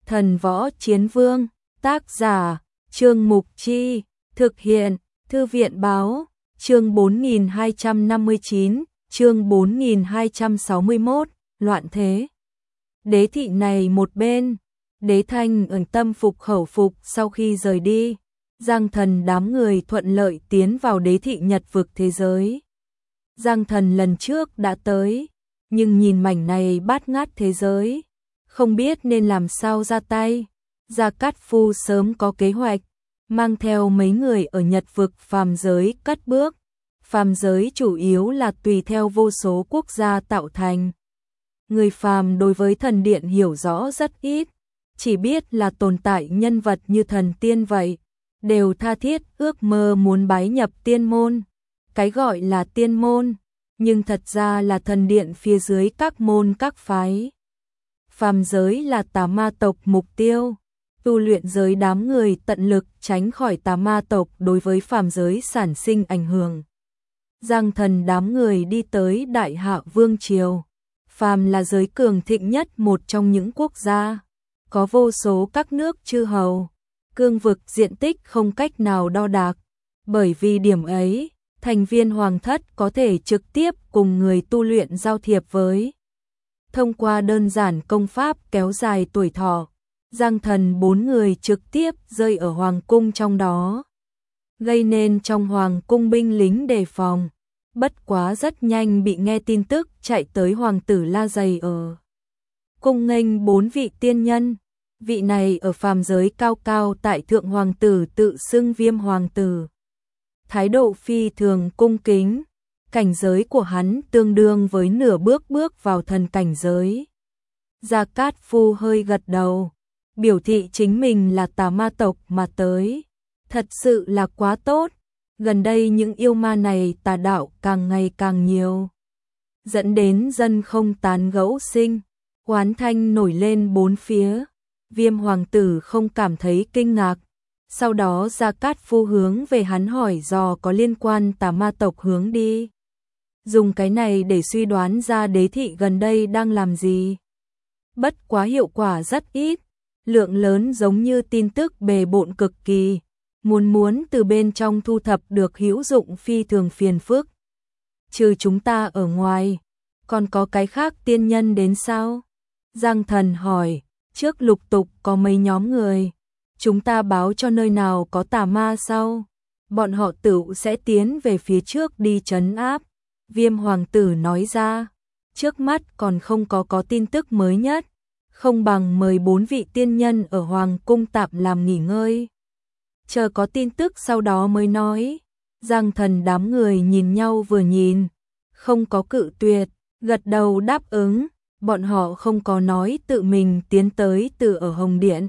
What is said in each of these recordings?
Thần Võ Chiến Vương, tác giả, Trương Mục Chi, thực hiện, Thư viện Báo, chương 4259, chương 4261, loạn thế. Đế thị này một bên, Đế Thanh ẩn tâm phục khẩu phục sau khi rời đi, Giang Thần đám người thuận lợi tiến vào đế thị Nhật vực thế giới. Giang Thần lần trước đã tới, nhưng nhìn mảnh này bát ngát thế giới, không biết nên làm sao ra tay. Gia Cát Phu sớm có kế hoạch, mang theo mấy người ở Nhật vực phàm giới cất bước. Phàm giới chủ yếu là tùy theo vô số quốc gia tạo thành. Người phàm đối với thần điện hiểu rõ rất ít, chỉ biết là tồn tại nhân vật như thần tiên vậy, đều tha thiết ước mơ muốn bái nhập tiên môn. Cái gọi là tiên môn, nhưng thật ra là thần điện phía dưới các môn các phái. Phàm giới là tà ma tộc mục tiêu, tu luyện giới đám người tận lực tránh khỏi tà ma tộc đối với phàm giới sản sinh ảnh hưởng. Giang Thần đám người đi tới Đại Hạ Vương Triều. Phàm là giới cường thịnh nhất một trong những quốc gia, có vô số các nước chư hầu, cương vực diện tích không cách nào đo đạc. Bởi vì điểm ấy, thành viên hoàng thất có thể trực tiếp cùng người tu luyện giao thiệp với. Thông qua đơn giản công pháp kéo dài tuổi thọ, Giang Thần 4 người trực tiếp rơi ở hoàng cung trong đó, gây nên trong hoàng cung binh lính đề phòng. Bất quá rất nhanh bị nghe tin tức chạy tới hoàng tử La Dày ở cung nghênh 4 vị tiên nhân. Vị này ở phàm giới cao cao tại thượng hoàng tử tự xưng Viêm hoàng tử, thái độ phi thường cung kính, cảnh giới của hắn tương đương với nửa bước bước vào thần cảnh giới. Gia Cát Phu hơi gật đầu, biểu thị chính mình là tà ma tộc mà tới, thật sự là quá tốt. Gần đây những yêu ma này tà đạo càng ngày càng nhiều, dẫn đến dân không tán gẫu sinh, oán thanh nổi lên bốn phía. Viêm hoàng tử không cảm thấy kinh ngạc. Sau đó Gia Cát Phu hướng về hắn hỏi dò có liên quan tà ma tộc hướng đi, dùng cái này để suy đoán ra đế thị gần đây đang làm gì. Bất quá hiệu quả rất ít, lượng lớn giống như tin tức bề bộn cực kỳ, muốn từ bên trong thu thập được hữu dụng phi thường phiền phức. Trừ chúng ta ở ngoài, còn có cái khác tiên nhân đến sao? Giang Thần hỏi. Trước lục tục có mấy nhóm người, chúng ta báo cho nơi nào có tà ma sau, bọn họ tự sẽ tiến về phía trước đi trấn áp. Viêm hoàng tử nói ra, trước mắt còn không có tin tức mới nhất, không bằng mời 4 vị tiên nhân ở hoàng cung tạm làm nghỉ ngơi, chờ có tin tức sau đó mới nói. Giang Thần đám người nhìn nhau vừa nhìn, không có cự tuyệt, gật đầu đáp ứng. Bọn họ không có nói tự mình tiến tới từ ở Hồng Điện,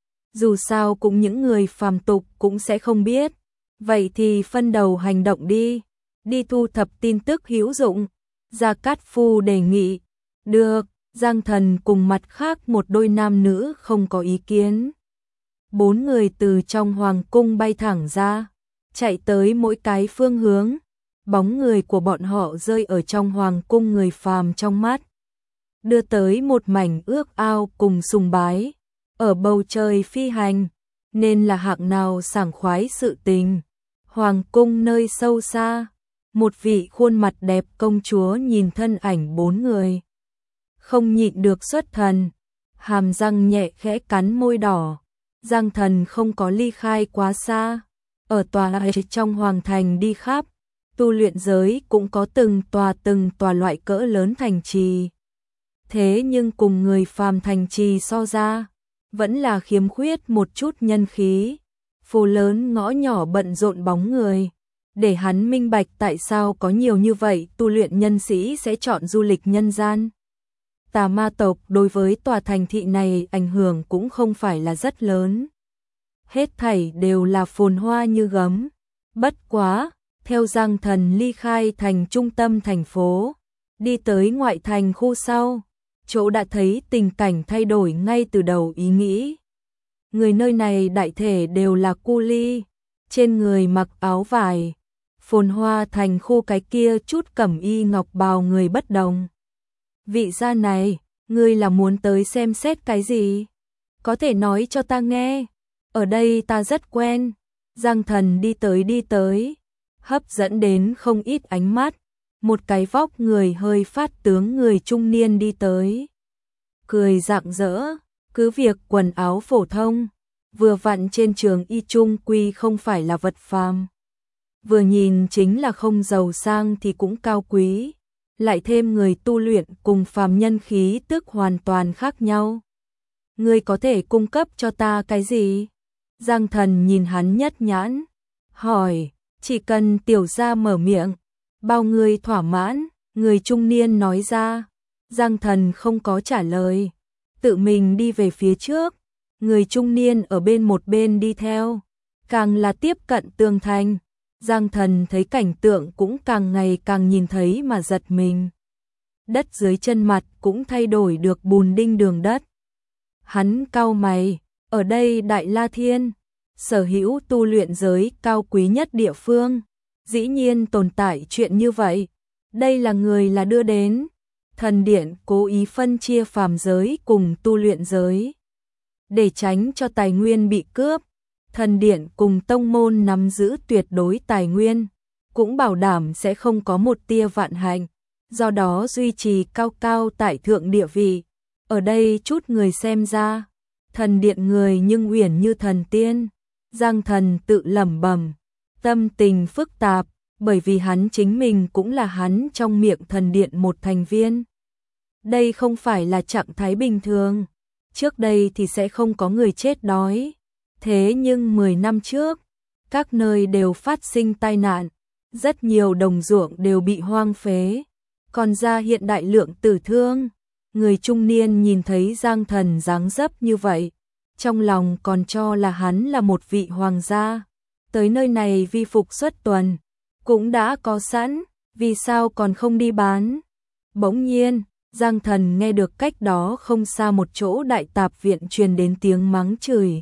dù sao cũng những người phàm tục cũng sẽ không biết. Vậy thì phân đầu hành động đi thu thập tin tức hữu dụng. Gia Cát Phu đề nghị. Được. Giang Thần cùng mặt khác một đôi nam nữ không có ý kiến. 4 người từ trong hoàng cung bay thẳng ra, chạy tới mỗi cái phương hướng. Bóng người của bọn họ rơi ở trong hoàng cung người phàm trong mắt, đưa tới một mảnh ước ao cùng sùng bái. Ở bầu trời phi hành, nên là hạng nào sảng khoái sự tình. Hoàng cung nơi sâu xa, một vị khuôn mặt đẹp công chúa nhìn thân ảnh 4 người, không nhịn được xuất thần, hàm răng nhẹ khẽ cắn môi đỏ. Giang Thần không có ly khai quá xa, ở tòa trong hoàng thành đi khắp. Tu luyện giới cũng có từng tòa loại cỡ lớn thành trì, thế nhưng cùng người phàm thành trì so ra, vẫn là khiếm khuyết một chút nhân khí. Phố lớn ngõ nhỏ bận rộn bóng người, để hắn minh bạch tại sao có nhiều như vậy tu luyện nhân sĩ sẽ chọn du lịch nhân gian. Tà ma tộc đối với tòa thành thị này ảnh hưởng cũng không phải là rất lớn, hết thảy đều là phồn hoa như gấm. Bất quá, theo Giang Thần ly khai thành trung tâm thành phố, đi tới ngoại thành khu sau, chỗ đã thấy tình cảnh thay đổi ngay từ đầu ý nghĩ. Người nơi này đại thể đều là cu li, trên người mặc áo vải, phồn hoa thành khu cái kia chút cẩm y ngọc bào người bất đồng. Vị gia này, ngươi là muốn tới xem xét cái gì? có thể nói cho ta nghe, ở đây ta rất quen. Giang Thần đi tới, hấp dẫn đến không ít ánh mắt, một cái vóc người hơi phát tướng người trung niên đi tới. Cười rạng rỡ, cứ việc quần áo phổ thông, vừa vặn trên trường y trung quy không phải là vật phàm. Vừa nhìn chính là không giàu sang thì cũng cao quý, lại thêm người tu luyện cùng phàm nhân khí tức hoàn toàn khác nhau. Ngươi có thể cung cấp cho ta cái gì? Giang Thần nhìn hắn nhất nhãn, hỏi, chỉ cần tiểu gia mở miệng, bao người thỏa mãn, người trung niên nói ra. Giang Thần không có trả lời, tự mình đi về phía trước, người trung niên ở một bên đi theo, càng là tiếp cận tường thành. Giang Thần thấy cảnh tượng cũng càng ngày càng nhìn thấy mà giật mình. Đất dưới chân mặt cũng thay đổi được bùn đinh đường đất. Hắn cau mày, ở đây Đại La Thiên, sở hữu tu luyện giới cao quý nhất địa phương, dĩ nhiên tồn tại chuyện như vậy. Đây là người là đưa đến, thần điện cố ý phân chia phàm giới cùng tu luyện giới. Để tránh cho tài nguyên bị cướp, thần điện cùng tông môn nắm giữ tuyệt đối tài nguyên, cũng bảo đảm sẽ không có một tia vạn hạnh, do đó duy trì cao cao tại thượng địa vị. Ở đây chút người xem ra, thần điện người nhưng uyển như thần tiên. Giang Thần tự lẩm bẩm, tâm tình phức tạp, bởi vì hắn chính mình cũng là hắn trong miệng thần điện một thành viên. Đây không phải là trạng thái bình thường, trước đây thì sẽ không có người chết đói. Thế nhưng 10 năm trước, các nơi đều phát sinh tai nạn, rất nhiều đồng ruộng đều bị hoang phế, còn ra hiện đại lượng tử thương. Người trung niên nhìn thấy Giang Thần dáng dấp như vậy, trong lòng còn cho là hắn là một vị hoàng gia, tới nơi này vi phục xuất tuần, cũng đã có sẵn, vì sao còn không đi bán. Bỗng nhiên, Giang Thần nghe được cách đó không xa một chỗ đại tạp viện truyền đến tiếng mắng chửi.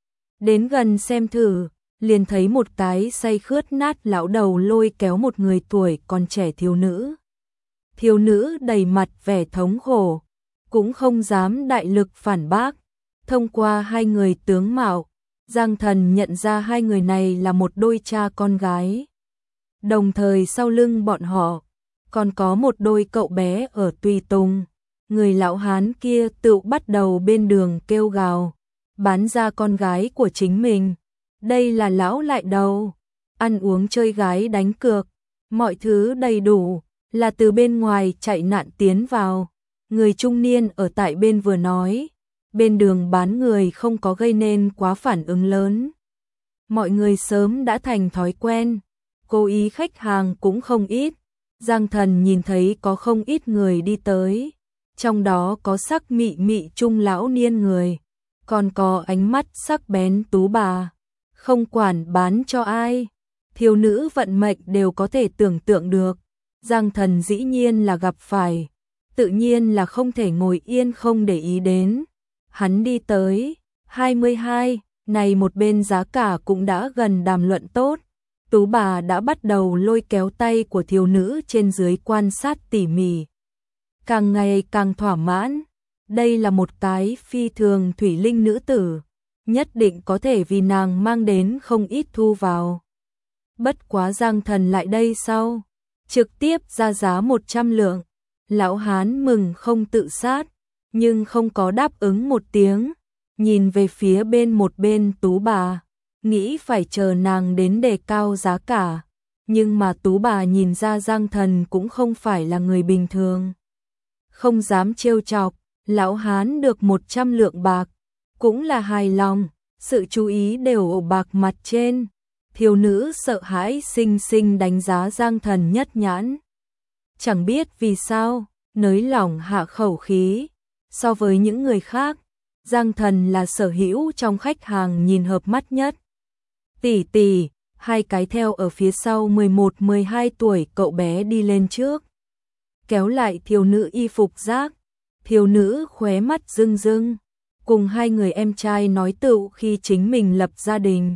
Đến gần xem thử, liền thấy một cái say khướt nát lão đầu lôi kéo một người tuổi còn trẻ thiếu nữ. Thiếu nữ đầy mặt vẻ thống khổ, cũng không dám đại lực phản bác. Thông qua hai người tướng mạo, Giang Thần nhận ra hai người này là một đôi cha con gái. Đồng thời sau lưng bọn họ, còn có một đôi cậu bé ở tùy tùng. Người lão hán kia tự bắt đầu bên đường kêu gào, bán ra con gái của chính mình. Đây là lão lại đầu, ăn uống chơi gái đánh cược, mọi thứ đầy đủ, là từ bên ngoài chạy nạn tiến vào. Người trung niên ở tại bên vừa nói, bên đường bán người không có gây nên quá phản ứng lớn. Mọi người sớm đã thành thói quen, cố ý khách hàng cũng không ít. Giang Thần nhìn thấy có không ít người đi tới, trong đó có sắc mị mị trung lão niên người, còn có ánh mắt sắc bén tú bà, không quản bán cho ai, thiếu nữ vận mệnh đều có thể tưởng tượng được. Giang Thần dĩ nhiên là gặp phải, tự nhiên là không thể ngồi yên không để ý đến. Hắn đi tới 22, này một bên giá cả cũng đã gần đàm luận tốt. Tú bà đã bắt đầu lôi kéo tay của thiếu nữ trên dưới quan sát tỉ mỉ, càng ngày càng thỏa mãn. Đây là một cái phi thường thủy linh nữ tử, nhất định có thể vì nàng mang đến không ít thu vào. Bất quá Giang Thần lại đây sau, trực tiếp ra giá 100 lượng. Lão hán mừng không tự sát, nhưng không có đáp ứng một tiếng, nhìn về phía một bên tú bà, nghĩ phải chờ nàng đến đề cao giá cả. Nhưng mà tú bà nhìn ra Giang Thần cũng không phải là người bình thường, không dám trêu chọc. Lão hán được 100 lượng bạc, cũng là hài lòng, sự chú ý đều ở bạc mặt trên. Thiếu nữ sợ hãi xinh xinh đánh giá Giang Thần nhất nhãn. Chẳng biết vì sao, nới lỏng hạ khẩu khí. So với những người khác, Giang Thần là sở hữu trong khách hàng nhìn hợp mắt nhất. Tỷ tỷ, hai cái theo ở phía sau 11-12 tuổi cậu bé đi lên trước, kéo lại thiếu nữ y phục rác. Thiếu nữ khóe mắt rưng rưng, cùng hai người em trai nói tựu khi chính mình lập gia đình,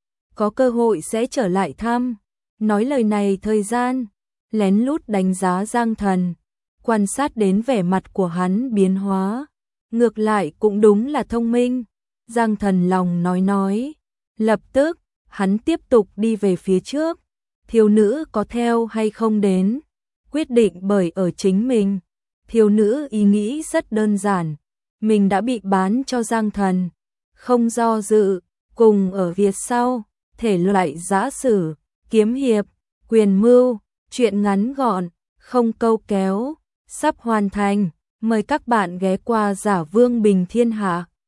có cơ hội sẽ trở lại thăm. Nói lời này thời gian, lén lút đánh giá Giang Thần, quan sát đến vẻ mặt của hắn biến hóa. Ngược lại cũng đúng là thông minh, Giang Thần lòng nói. Lập tức, hắn tiếp tục đi về phía trước. Thiếu nữ có theo hay không đến, quyết định bởi ở chính mình. Thiếu nữ ý nghĩ rất đơn giản, mình đã bị bán cho Giang Thần, không do dự, cùng ở phía sau, thể loại giã sử, kiếm hiệp, quyền mưu, truyện ngắn gọn, không câu kéo, sắp hoàn thành. Mời các bạn ghé qua Giả Vương Bình Thiên Hạ.